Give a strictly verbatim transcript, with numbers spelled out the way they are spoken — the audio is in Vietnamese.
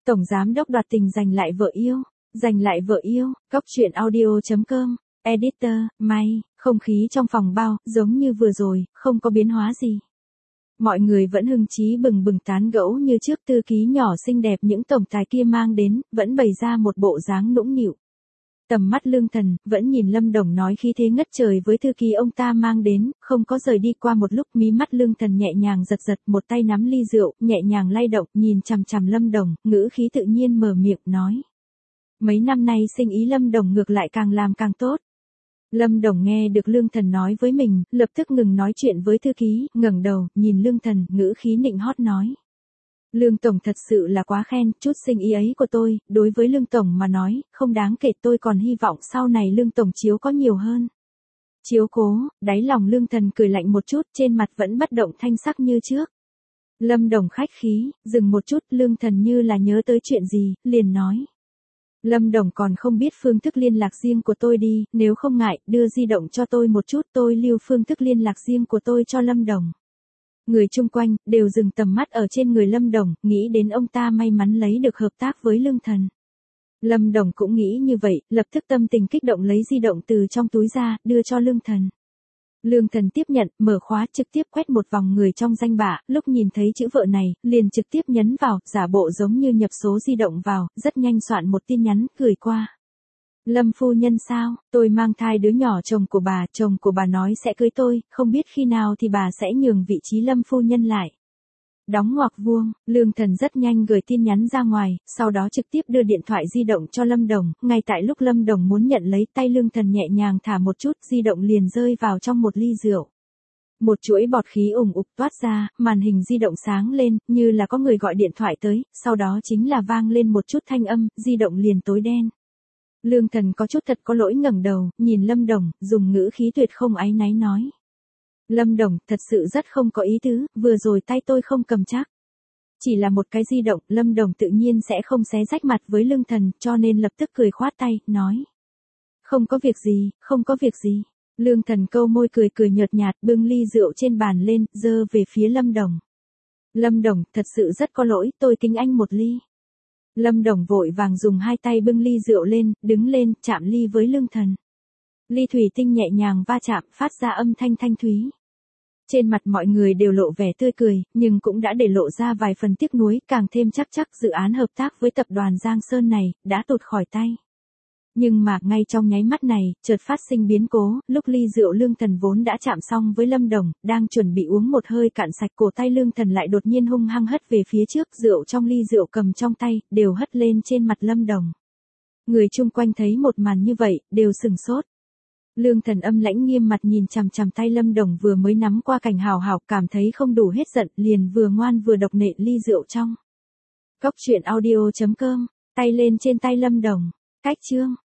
Tổng giám đốc đoạt tình giành lại vợ yêu, giành lại vợ yêu, Cóc truyện audio chấm com, editor, may, không khí trong phòng bao, giống như vừa rồi, không có biến hóa gì. Mọi người vẫn hưng trí bừng bừng tán gẫu như trước, thư ký nhỏ xinh đẹp những tổng tài kia mang đến, vẫn bày ra một bộ dáng nũng nịu. Tầm mắt Lương Thần, vẫn nhìn Lâm Đồng nói khí thế ngất trời với thư ký ông ta mang đến, không có rời đi. Qua một lúc mí mắt Lương Thần nhẹ nhàng giật giật, một tay nắm ly rượu, nhẹ nhàng lay động, nhìn chằm chằm Lâm Đồng, ngữ khí tự nhiên mở miệng nói. Mấy năm nay sinh ý Lâm Đồng ngược lại càng làm càng tốt. Lâm Đồng nghe được Lương Thần nói với mình, lập tức ngừng nói chuyện với thư ký, ngẩng đầu, nhìn Lương Thần, ngữ khí nịnh hót nói. Lương Tổng thật sự là quá khen, chút sinh ý ấy của tôi, đối với Lương Tổng mà nói, không đáng kể, tôi còn hy vọng sau này Lương Tổng chiếu có nhiều hơn. Chiếu cố, đáy lòng Lương Thần cười lạnh một chút, trên mặt vẫn bất động thanh sắc như trước. Lâm Đồng khách khí, dừng một chút, Lương Thần như là nhớ tới chuyện gì, liền nói. Lâm Đồng còn không biết phương thức liên lạc riêng của tôi đi, nếu không ngại, đưa di động cho tôi một chút, tôi lưu phương thức liên lạc riêng của tôi cho Lâm Đồng. Người chung quanh, đều dừng tầm mắt ở trên người Lâm Đồng, nghĩ đến ông ta may mắn lấy được hợp tác với Lương Thần. Lâm Đồng cũng nghĩ như vậy, lập tức tâm tình kích động lấy di động từ trong túi ra, đưa cho Lương Thần. Lương Thần tiếp nhận, mở khóa, trực tiếp quét một vòng người trong danh bạ, lúc nhìn thấy chữ vợ này, liền trực tiếp nhấn vào, giả bộ giống như nhập số di động vào, rất nhanh soạn một tin nhắn, gửi qua. Lâm phu nhân sao, tôi mang thai đứa nhỏ chồng của bà, chồng của bà nói sẽ cưới tôi, không biết khi nào thì bà sẽ nhường vị trí Lâm phu nhân lại. Đóng ngoặc vuông, Lương Thần rất nhanh gửi tin nhắn ra ngoài, sau đó trực tiếp đưa điện thoại di động cho Lâm Đồng, ngay tại lúc Lâm Đồng muốn nhận lấy, tay Lương Thần nhẹ nhàng thả một chút, di động liền rơi vào trong một ly rượu. Một chuỗi bọt khí ủng ục toát ra, màn hình di động sáng lên, như là có người gọi điện thoại tới, sau đó chính là vang lên một chút thanh âm, di động liền tối đen. Lương Thần có chút thật có lỗi ngẩng đầu, nhìn Lâm Đồng, dùng ngữ khí tuyệt không áy náy nói. Lâm Đồng, thật sự rất không có ý tứ, vừa rồi tay tôi không cầm chắc. Chỉ là một cái di động, Lâm Đồng tự nhiên sẽ không xé rách mặt với Lương Thần, cho nên lập tức cười khoát tay, nói. Không có việc gì, không có việc gì. Lương Thần câu môi cười cười nhợt nhạt, bưng ly rượu trên bàn lên, dơ về phía Lâm Đồng. Lâm Đồng, thật sự rất có lỗi, tôi kính anh một ly. Lâm Đồng vội vàng dùng hai tay bưng ly rượu lên, đứng lên, chạm ly với Lương Thần. Ly thủy tinh nhẹ nhàng va chạm, phát ra âm thanh thanh thúy. Trên mặt mọi người đều lộ vẻ tươi cười, nhưng cũng đã để lộ ra vài phần tiếc nuối, càng thêm chắc chắc dự án hợp tác với tập đoàn Giang Sơn này, đã tụt khỏi tay. Nhưng mà, ngay trong nháy mắt này, chợt phát sinh biến cố, lúc ly rượu Lương Thần vốn đã chạm xong với Lâm Đồng, đang chuẩn bị uống một hơi cạn sạch, cổ tay Lương Thần lại đột nhiên hung hăng hất về phía trước, rượu trong ly rượu cầm trong tay, đều hất lên trên mặt Lâm Đồng. Người chung quanh thấy một màn như vậy, đều sừng sốt. Lương Thần âm lãnh nghiêm mặt nhìn chằm chằm tay Lâm Đồng vừa mới nắm qua cảnh hào hào, cảm thấy không đủ hết giận, liền vừa ngoan vừa độc nện ly rượu trong. Cóc truyện audio chấm com, tay lên trên tay Lâm Đồng, cách chương.